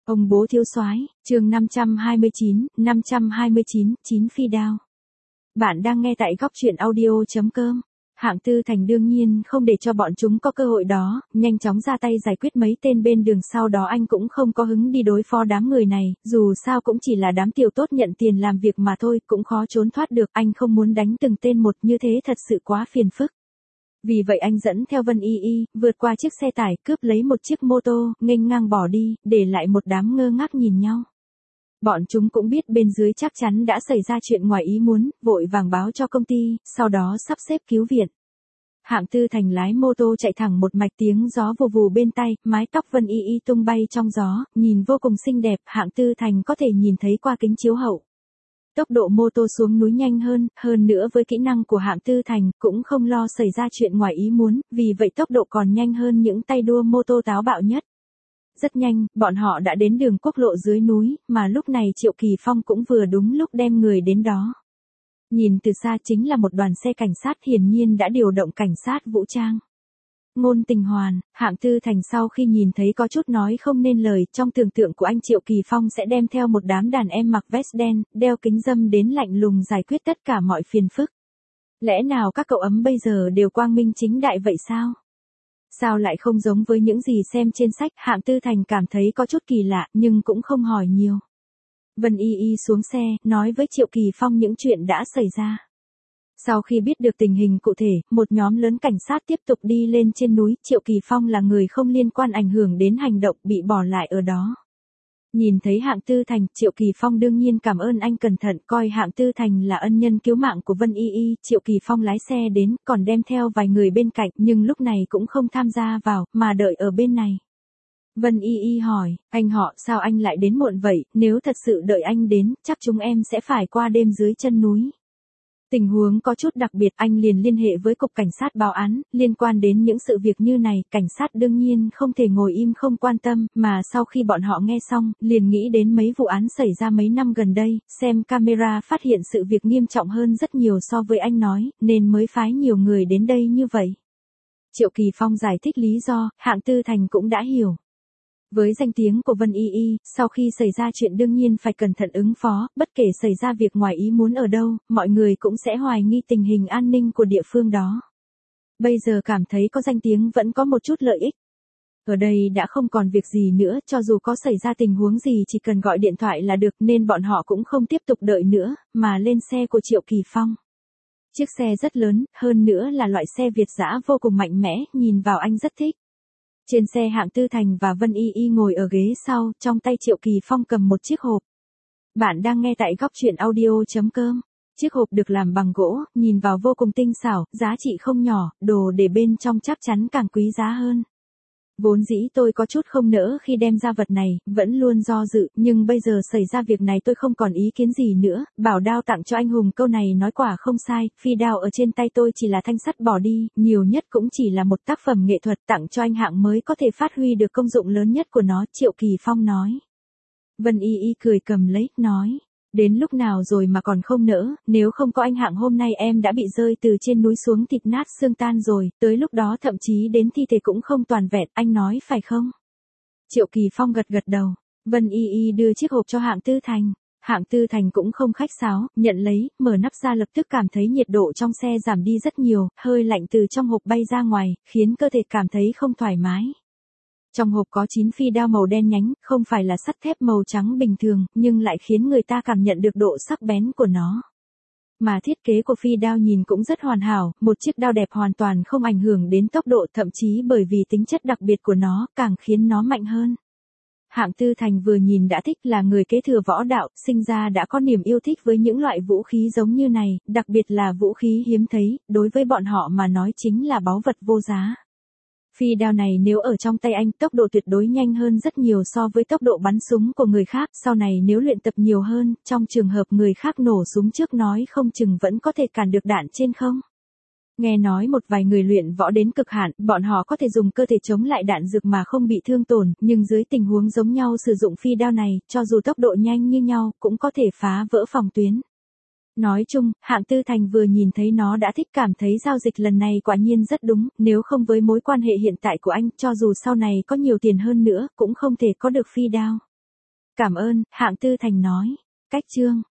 Ông bố thiếu soái, chương 529, 9 phi đao. Bạn đang nghe tại góc truyện audio.com. Hạng Tư Thành đương nhiên không để cho bọn chúng có cơ hội đó, nhanh chóng ra tay giải quyết mấy tên bên đường, sau đó anh cũng không có hứng đi đối phó đám người này, dù sao cũng chỉ là đám tiểu tốt nhận tiền làm việc mà thôi, cũng khó trốn thoát được, anh không muốn đánh từng tên một như thế thật sự quá phiền phức. Vì vậy anh dẫn theo Vân Y Y, vượt qua chiếc xe tải, cướp lấy một chiếc mô tô, nghênh ngang bỏ đi, để lại một đám ngơ ngác nhìn nhau. Bọn chúng cũng biết bên dưới chắc chắn đã xảy ra chuyện ngoài ý muốn, vội vàng báo cho công ty, sau đó sắp xếp cứu viện. Hạng Tư Thành lái mô tô chạy thẳng một mạch, tiếng gió vù vù bên tai, mái tóc Vân Y Y tung bay trong gió, nhìn vô cùng xinh đẹp, Hạng Tư Thành có thể nhìn thấy qua kính chiếu hậu. Tốc độ mô tô xuống núi nhanh hơn nữa với kỹ năng của Hạng Tư Thành, cũng không lo xảy ra chuyện ngoài ý muốn, vì vậy tốc độ còn nhanh hơn những tay đua mô tô táo bạo nhất. Rất nhanh, bọn họ đã đến đường quốc lộ dưới núi, mà lúc này Triệu Kỳ Phong cũng vừa đúng lúc đem người đến đó. Nhìn từ xa chính là một đoàn xe cảnh sát, hiển nhiên đã điều động cảnh sát vũ trang. Ngôn Tình Hoàn, Hạng Tư Thành sau khi nhìn thấy có chút nói không nên lời, trong tưởng tượng của anh Triệu Kỳ Phong sẽ đem theo một đám đàn em mặc vest đen, đeo kính râm đến lạnh lùng giải quyết tất cả mọi phiền phức. Lẽ nào các cậu ấm bây giờ đều quang minh chính đại vậy sao? Sao lại không giống với những gì xem trên sách? Hạng Tư Thành cảm thấy có chút kỳ lạ, nhưng cũng không hỏi nhiều. Vân Y Y xuống xe, nói với Triệu Kỳ Phong những chuyện đã xảy ra. Sau khi biết được tình hình cụ thể, một nhóm lớn cảnh sát tiếp tục đi lên trên núi, Triệu Kỳ Phong là người không liên quan ảnh hưởng đến hành động, bị bỏ lại ở đó. Nhìn thấy Hạng Tư Thành, Triệu Kỳ Phong đương nhiên cảm ơn anh cẩn thận, coi Hạng Tư Thành là ân nhân cứu mạng của Vân Y Y, Triệu Kỳ Phong lái xe đến, còn đem theo vài người bên cạnh, nhưng lúc này cũng không tham gia vào, mà đợi ở bên này. Vân Y Y hỏi, anh họ, sao anh lại đến muộn vậy, nếu thật sự đợi anh đến, chắc chúng em sẽ phải qua đêm dưới chân núi. Tình huống có chút đặc biệt, anh liền liên hệ với cục cảnh sát báo án, liên quan đến những sự việc như này, cảnh sát đương nhiên không thể ngồi im không quan tâm, mà sau khi bọn họ nghe xong, liền nghĩ đến mấy vụ án xảy ra mấy năm gần đây, xem camera phát hiện sự việc nghiêm trọng hơn rất nhiều so với anh nói, nên mới phái nhiều người đến đây như vậy. Triệu Kỳ Phong giải thích lý do, Hạng Tư Thành cũng đã hiểu. Với danh tiếng của Vân Y Y, sau khi xảy ra chuyện đương nhiên phải cẩn thận ứng phó, bất kể xảy ra việc ngoài ý muốn ở đâu, mọi người cũng sẽ hoài nghi tình hình an ninh của địa phương đó. Bây giờ cảm thấy có danh tiếng vẫn có một chút lợi ích. Ở đây đã không còn việc gì nữa, cho dù có xảy ra tình huống gì chỉ cần gọi điện thoại là được, nên bọn họ cũng không tiếp tục đợi nữa, mà lên xe của Triệu Kỳ Phong. Chiếc xe rất lớn, hơn nữa là loại xe Việt dã vô cùng mạnh mẽ, nhìn vào anh rất thích. Trên xe Hạng Tư Thành và Vân Y Y ngồi ở ghế sau, trong tay Triệu Kỳ Phong cầm một chiếc hộp. Bạn đang nghe tại góc truyện audio.com. Chiếc hộp được làm bằng gỗ, nhìn vào vô cùng tinh xảo, giá trị không nhỏ, đồ để bên trong chắc chắn càng quý giá hơn. Vốn dĩ tôi có chút không nỡ khi đem ra vật này, vẫn luôn do dự, nhưng bây giờ xảy ra việc này tôi không còn ý kiến gì nữa, bảo đao tặng cho anh hùng, câu này nói quả không sai, phi đao ở trên tay tôi chỉ là thanh sắt bỏ đi, nhiều nhất cũng chỉ là một tác phẩm nghệ thuật, tặng cho anh Hạng mới có thể phát huy được công dụng lớn nhất của nó, Triệu Kỳ Phong nói. Vân Y Y cười cầm lấy, nói. Đến lúc nào rồi mà còn không nỡ, nếu không có anh Hạng hôm nay em đã bị rơi từ trên núi xuống thịt nát xương tan rồi, tới lúc đó thậm chí đến thi thể cũng không toàn vẹn, anh nói phải không? Triệu Kỳ Phong gật gật đầu, Vân Y Y đưa chiếc hộp cho Hạng Tư Thành. Hạng Tư Thành cũng không khách sáo, nhận lấy, mở nắp ra lập tức cảm thấy nhiệt độ trong xe giảm đi rất nhiều, hơi lạnh từ trong hộp bay ra ngoài, khiến cơ thể cảm thấy không thoải mái. Trong hộp có 9 phi đao màu đen nhánh, không phải là sắt thép màu trắng bình thường, nhưng lại khiến người ta cảm nhận được độ sắc bén của nó. Mà thiết kế của phi đao nhìn cũng rất hoàn hảo, một chiếc đao đẹp hoàn toàn không ảnh hưởng đến tốc độ, thậm chí bởi vì tính chất đặc biệt của nó, càng khiến nó mạnh hơn. Hạng Tư Thành vừa nhìn đã thích, là người kế thừa võ đạo, sinh ra đã có niềm yêu thích với những loại vũ khí giống như này, đặc biệt là vũ khí hiếm thấy, đối với bọn họ mà nói chính là báu vật vô giá. Phi đao này nếu ở trong tay anh, tốc độ tuyệt đối nhanh hơn rất nhiều so với tốc độ bắn súng của người khác, sau này nếu luyện tập nhiều hơn, trong trường hợp người khác nổ súng trước nói không chừng vẫn có thể cản được đạn trên không. Nghe nói một vài người luyện võ đến cực hạn, bọn họ có thể dùng cơ thể chống lại đạn dược mà không bị thương tổn, nhưng dưới tình huống giống nhau sử dụng phi đao này, cho dù tốc độ nhanh như nhau, cũng có thể phá vỡ phòng tuyến. Nói chung, Hạng Tư Thành vừa nhìn thấy nó đã thích, cảm thấy giao dịch lần này quả nhiên rất đúng, nếu không với mối quan hệ hiện tại của anh, cho dù sau này có nhiều tiền hơn nữa, cũng không thể có được phi đao. Cảm ơn, Hạng Tư Thành nói. Cách chương.